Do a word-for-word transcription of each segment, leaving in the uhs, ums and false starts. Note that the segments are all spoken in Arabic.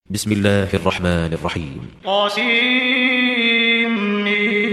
بسم الله الرحمن الرحيم. طاسيم.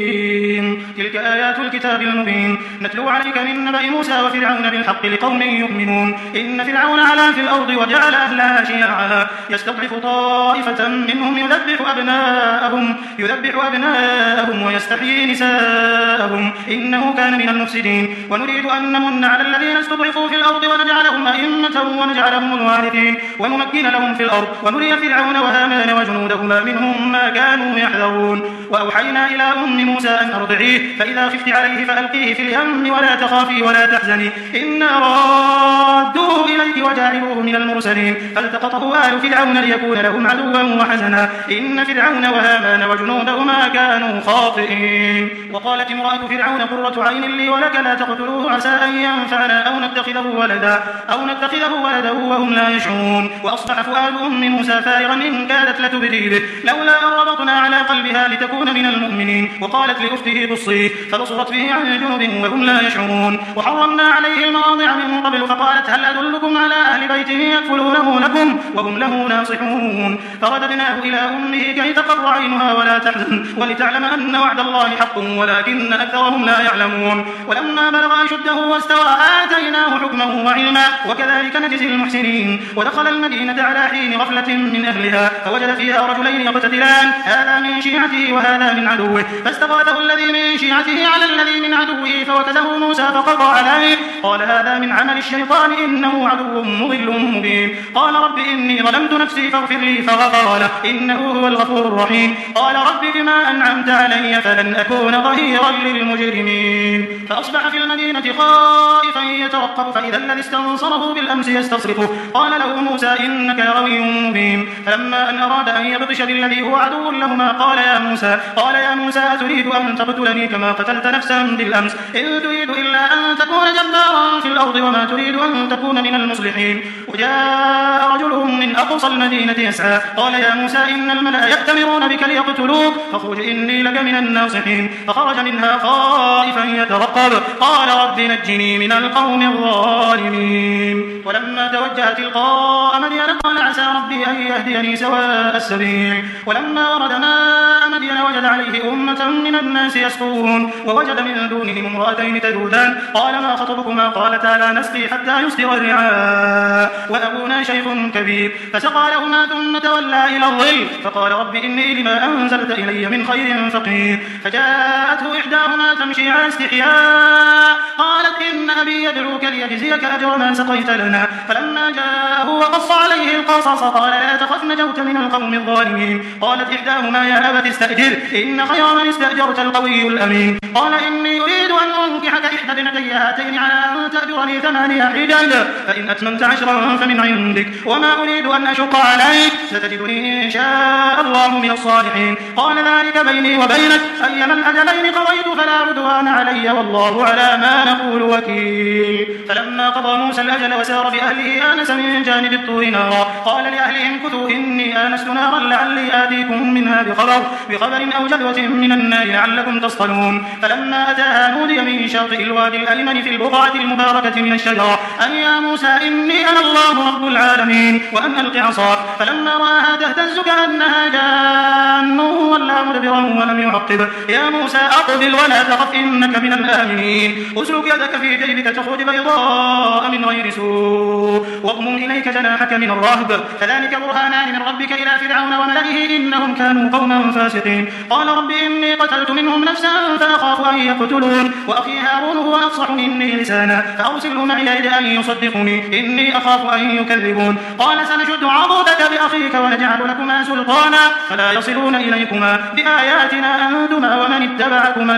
تلك آيات الكتاب المبين نتلو عليك من نبأ موسى وفرعون بالحق لقوم يؤمنون. إن فرعون علا في الأرض وجعل أهلها شيعا يستضعف طائفة منهم يذبح أبناءهم يذبح أبناءهم ويستحيي نساءهم إنه كان من المفسدين. ونريد أن نمن على الذين استضعفوا في الأرض ونجعلهم أئمة ونجعلهم الوارثين ونمكن لهم في الأرض ونري فرعون وهامان وجنودهما منهم ما كانوا يحذرون. وأوحينا إلى أم موسى أن أرضعيه فإذا خفت عليه فألقيه في اليم ولا تخافي ولا تحزني إنا رادوه إليك وجاعلوه من المرسلين. فالتقطه آل فرعون ليكون لهم عدوا وحزنا إن فرعون وهامان وجنودهما كانوا خاطئين. وقالت امرأة فرعون قرة عين لي ولك لا تقتلوه عسى أن ينفعنا أو نتخذه ولدا أو نتخذه ولدا وهم لا يشعرون. وأصبح فؤاد أم موسى فارغا إن كادت لتبدي به لولا أن ربطنا على قلبها لتكون من المؤمنين. وقالت لأخته قصيه فبصرت به عن جنب وهم لا يشعرون. وحرمنا عليه المواضع من قبل فقالت هل أدلكم على أهل بيته يكفلونه لكم وهم له ناصحون. فرددناه إلى أمه كي تقر عينها ولا تحزن ولتعلم أن وعد الله حق ولكن أكثرهم لا يعلمون. ولما بلغ أشده واستوى آتيناه حكما وعلما وكذلك نجزي المحسنين. ودخل المدينة على حين غفلة من أهلها فوجد فيها رجلين يقتتلان هذا من شيعته وهذا من عدوه فاستغاثه الذي من شيعته على الذي من عدوه فوكزه موسى فقضى عليه قال هذا من عمل الشيطان إنه عدو مضل مبين. قال رب إني ظلمت نفسي فاغفر لي فغفر له إنه هو الغفور الرحيم. قال رب بما أنعمت علي فلن أكون ظهيرا للمجرمين. فأصبح في المدينة خائفا يترقب فإذا الذي استنصره بالأمس يستصرخه قال له موسى إنك لغوي مبين. فلما أن أراد أن يبطش بالذي هو عدو لهما قال يا موسى قال يا موسى أتريد أن تقتلني كما قتلت نفسا بالأمس إن تريد إلا أن تكون جبارا في الأرض وما تريد أن تكون من المصلحين. وجاء رجل من أقصى المدينة يسعى قال يا موسى إن الملأ يأتمرون بك ليقتلوك فاخرج إني لك من الناصحين. فخرج منها خائفا يترقب قال رب نجني من القوم الظالمين. ولما توجه تلقاء مدين قال عسى ربي أن يهديني سواء السبيل. ولما ورد ماء مدين وجد عليه أمة من الناس يسقون ووجد من دونهم امرأتين تذودان قال ما خطبكما قالتا لا نسقي حتى يصدر الرعاء وأبونا شيخ كبير. فسقى لهما ثم تولى إلى الظل فقال رب إني لما أنزلت إلي من خير فقير. فجاءته إحداهما تمشي على استحياء قالت إن أبي يدعوك ليجزيك أجر ما سقيت لنا. فلما جاءه وقص عليه القصص قال لا تخف نجوت من القوم الظالمين. قالت إحداهما يا أبت استأجر إن خير من استأجرت القوي الأمين. قال إني أريد أن أنكحك إحدى ابنتي هاتين على أن تأجرني ثمانية حجج فإن أتممت عشرا فمن عندك وما أريد أن أشق عليك ستجدني إن شاء الله من الصالحين. قال ذلك بيني وبينك أيما الأجلين قضيت فلا عدوان علي والله على ما نقول وكيل. فلما قضى موسى الأجل وسار بأهله آنس من جانب الطور نارا قال لأهلهم كثوا إني آنست نارا لعلي آتيكم منها بخبر بخبر أو جذوة من النار لعلكم تصطلون. فلما أتاها نودي من شاطئ الوادي الأيمن في البقعة المباركة من الشجرة أن يا موسى إني أنا الله رب العالمين وأن ألق عصاك. فلما رآها تهتز كأنها جان ولا مدبرا ولم يعقب يا موسى أقبل ولا تخف إنك من الآمنين. أسلك يدك في جيبك تخرج بيضاء من غير سوء واضمم إليك جناحك من الرهب فذلك برهانان من ربك إلى فرعون وملئه إنهم كانوا قوما فاسقين. قال رب إني قتلت منهم نفسا فأخاف أن يقتلون وأخي هارون هو أفصح مني لسانا فأرسله معي يريد أن يصدقني إني أخاف أن يكذبون. قال سنشد عضدك بأخيك ونجعل لكما سلطانا فلا يصلون إليكما بآياتنا أنتما ومن اتبعكما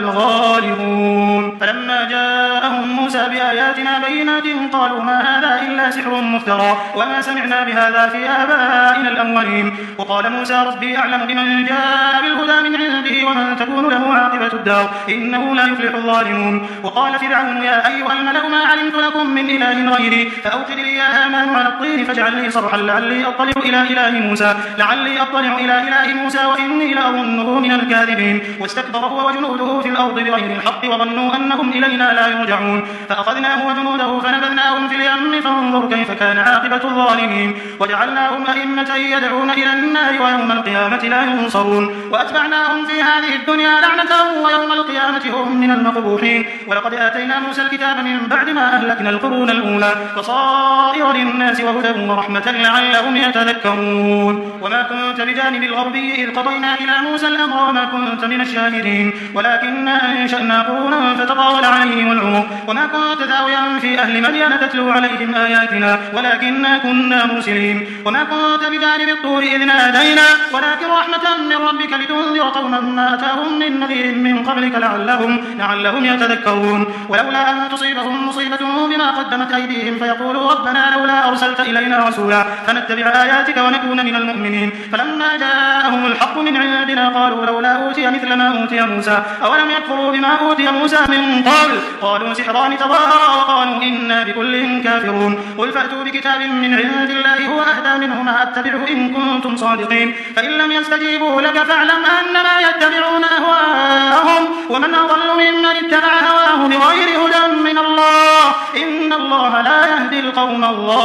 الغالبون. فلما جاءهم موسى بآياتنا بينات قالوا ما هذا إلا سحر مفترى وما سمعنا بهذا في آبائنا الأولين. وقال موسى ربي أعلم بمن جاء بالهدى من عنده ومن تكون له عاقبة الدار إنه لا يفلح الظالمون. وقال فرعون يا أيها الملأ ما علمت لكم من إله غيري فأوقد لي يا هامان على الطين فاجعل لي صرحا لعلي أطلع إلى إله موسى لعلي أطلع إلى إله موسى وإني لأظن تظنه من الكاذبين واستكبر هو وجنوده في الأرض بغير الحق وظنوا أنهم إلينا لا يرجعون فأخذناه وجنوده فنبذناهم في اليم فانظر كيف كان عاقبة الظالمين وجعلناهم أئمة يدعون إلى النار ويوم القيامة لا ينصرون وأتبعناهم في هذه الدنيا لعنة ويوم القيامة هم من المقبوحين ولقد آتينا موسى الكتاب من بعد ما أهلكنا القرون الأولى بصائر للناس وهدى ورحمة لعلهم يتذكرون وما كنت بجانب الغربي إذ قضينا إلى موسى الأمر وما كنت من الشاهدين ولكننا أنشأنا قرونا فتطاول عليهم العمر وما كنت ثاويا في أهل مدين تتلو عليهم آياتنا ولكننا كنا مرسلين وما كنت بجانب الطور إذ نادينا ولكن رحمة من ربك لتنذر قوما ما أتاهم من نذير من قبلك لعلهم, لعلهم يتذكرون ولولا أن تصيبهم مصيبة بما قدمت أيديهم فيقولوا ربنا لولا أرسلت إلينا رسولا فنتبع آياتك ونكون من المؤمنين فلما جاءهم الحق من عندنا قالوا لولا أوتي مثل ما أوتي موسى أولم يكفروا بما أوتي موسى من قبل قالوا سحران تظاهرا وقالوا إنا بكل كافرون قل فأتوا بكتاب من عند الله هو أهدى منهما أتبعه إن كنتم صادقين فإن لم يستجيبوا لك فاعلم أنما يتبعون أهواءهم ومن أضل ممن اتبع هواه بغير هدى من الله إن الله لا يهدي القوم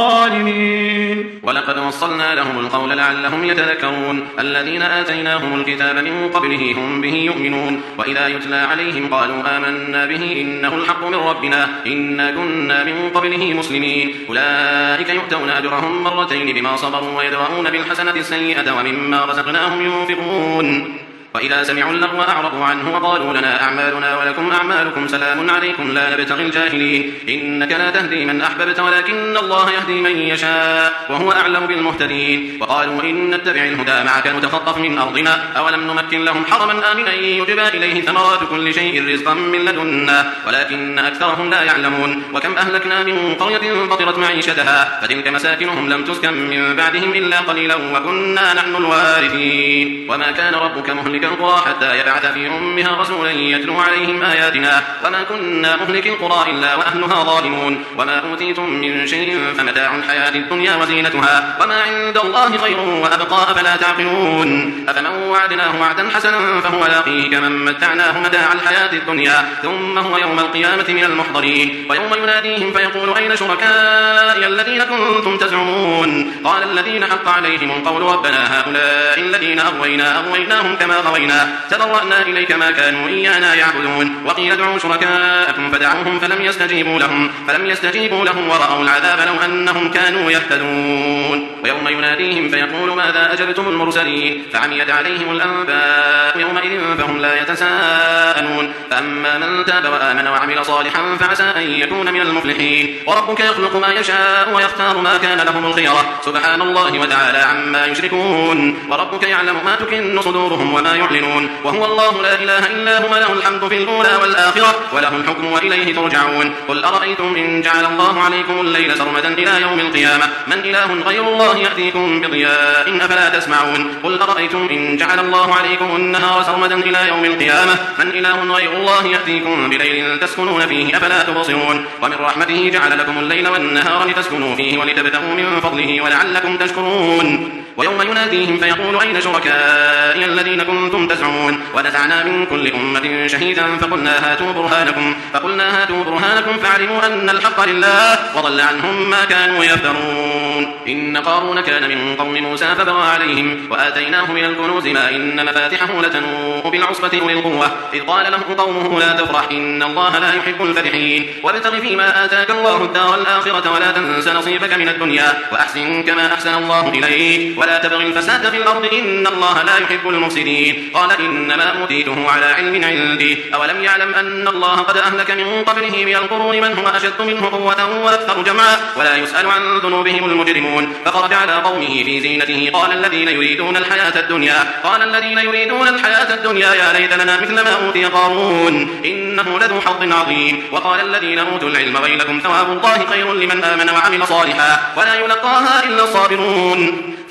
الظالمين ولقد وصلنا لهم القول لعلهم يتذكرون الذين آتيناهم الكتاب من قبله هم به يؤمنون وإذا يتلى عليهم قالوا آمنا به إنه الحق من ربنا إنا كنا من قبله مسلمين أولئك يؤتون أجرهم مرتين بما صبروا ويدرؤون بالحسنة السيئة ومما رزقناهم ينفقون وإذا سمعوا اللغو أعرضوا عنه وقالوا لنا أعمالنا ولكم أعمالكم سلام عليكم لا نبتغي الجاهلين إنك لا تهدي من أحببت ولكن الله يهدي من يشاء وهو أعلم بالمهتدين وقالوا إن نتبع الهدى معك نتخطف من أرضنا أولم نمكن لهم حرما آمنا يجبى إليه ثمرات كل شيء رزقا من لدنا ولكن أكثرهم لا يعلمون وكم أهلكنا من قرية بطرت معيشتها فتلك مساكنهم لم تسكن من بعدهم إلا قليلا وكنا نحن الوارثين وما كان ربك مهلك القرى حتى يبعث في أمها رسولا يتلو عليهم آياتنا وما كنا مهلك القرى إلا وأهلها ظالمون وما أوتيتم من شيء فمتاع الحياة الدنيا وزينتها وما عند الله خير وأبقى أفلا تعقلون أفمن وعدناه وعدا حسنا فهو لاقيه كمن متعناه متاع الحياة الدنيا ثم هو يوم القيامة من المحضرين ويوم يناديهم فيقول أين شركائي الذين كنتم تزعمون قال الذين حق عليهم القول ربنا هؤلاء الذين أغوينا أغويناهم كما غوينا تبرأنا إليك ما كانوا إيانا يعبدون وقيل ادعوا شركاءكم فدعوهم فلم يستجيبوا لهم فلم يستجيبوا لهم ورأوا العذاب لو أنهم كانوا يهتدون ويوم يناديهم فيقول ماذا أجبتم المرسلين فعميت عليهم الأنباء يومئذ فهم لا يتساءلون فأما من تاب وآمن وعمل صالحا فعسى أن يكون من المفلحين وربك يخلق ما يشاء ويختار ما كان لهم الخيرة سبحان الله وتعالى عما يشركون وربك يعلم ما تكن صدورهم وما يعلنون وهو الله لا إله إلا هو له الحمد في الأولى والآخرة وله الحكم وإليه ترجعون قل أرأيتم إن جعل الله عليكم الليل سرمدا إلى يوم القيامة من إله غير الله يأتيكم بضياء أفلا تسمعون قل أرأيتم إن جعل الله عليكم النهار سرمدا إلى يوم القيامة من إله غير الله يأتيكم بليل تسكنون فيه أفلا تبصرون ومن رحمته جعل لكم الليل والنهار لتسكنوا فيه ولتبتغوا من فضله ولعلكم تشكرون ويوم يناديهم فيقول أين شركائي الذين كنتم تزعمون ونزعنا من كل أمة شهيدا فقلنا هاتوا برهانكم فقلنا هاتوا برهانكم فاعلموا أن الحق لله وضل عنهم ما كانوا يفترون إن قارون كان من قوم موسى فبغى عليهم وآتيناه من الكنوز ما إن مفاتحه لتنوء بالعصبة أولي القوة إذ قال له قومه لا تفرح إن الله لا يحب الفرحين وابتغ فيما آتاك الله الدار الآخرة ولا تنس نصيبك من الدنيا وأحسن كما أحسن الله إليك ولا تبغ الفساد في الأرض إن الله لا يحب المفسدين قال إنما أوتيته على علم عندي أولم يعلم أن الله قد أهلك من قبله من القرون من هو أشد منه قوة وأكثر جمعا ولا يسأل عن ذنوبهم المجرمون فخرج على قومه في زينته قال الذين يريدون الحياة الدنيا قال الذين يريدون الحياة الدنيا يا ليت لنا مثل ما أوتي قارون إنه لذو حظ عظيم وقال الذين أوتوا العلم ويلكم ثواب الله خير لمن آمن وعمل صالحا ولا يلقاها إلا الصابرون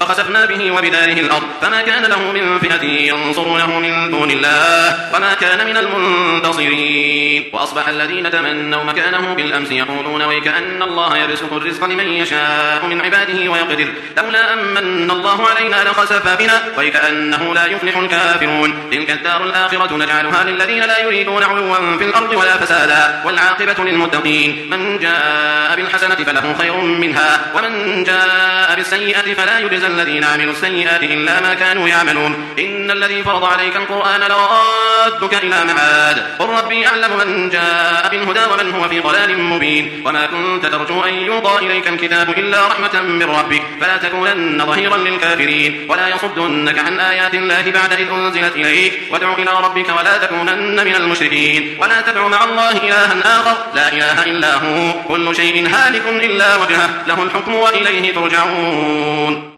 فخسفنا به وبداره الأرض فما كان له من فئة ينصرونه من دون الله وما كان من المنتصرين. وأصبح الذين تمنوا مكانه بالأمس يقولون ويكأن الله يبسط الرزق لمن يشاء من عباده ويقدر لولا أمن الله علينا لخسف بنا ويكأنه لا يفلح الكافرون. تلك الدار الآخرة نجعلها للذين لا يريدون علوا في الأرض ولا فسادا والعاقبة للمتقين. من جاء بالحسنة فله خير منها ومن جاء بالسيئة فلا يجزى الذين عملوا السيئات إلا ما كانوا يعملون. إن الذي فرض عليك القرآن لرادك إلى معاد قل ربي أعلم من جاء بالهدى ومن هو في ضلال مبين. وما كنت ترجو أن يلقى إليك الكتاب إلا رحمة من ربك فلا تكونن ظهيرا للكافرين ولا يصدنك عن آيات الله بعد إذ أنزلت إليك وادع إلى ربك ولا تكونن من المشركين. ولا تدع مع الله إلها آخر لا إله إلا هو كل شيء هالك إلا وجهه له الحكم وإليه ترجعون.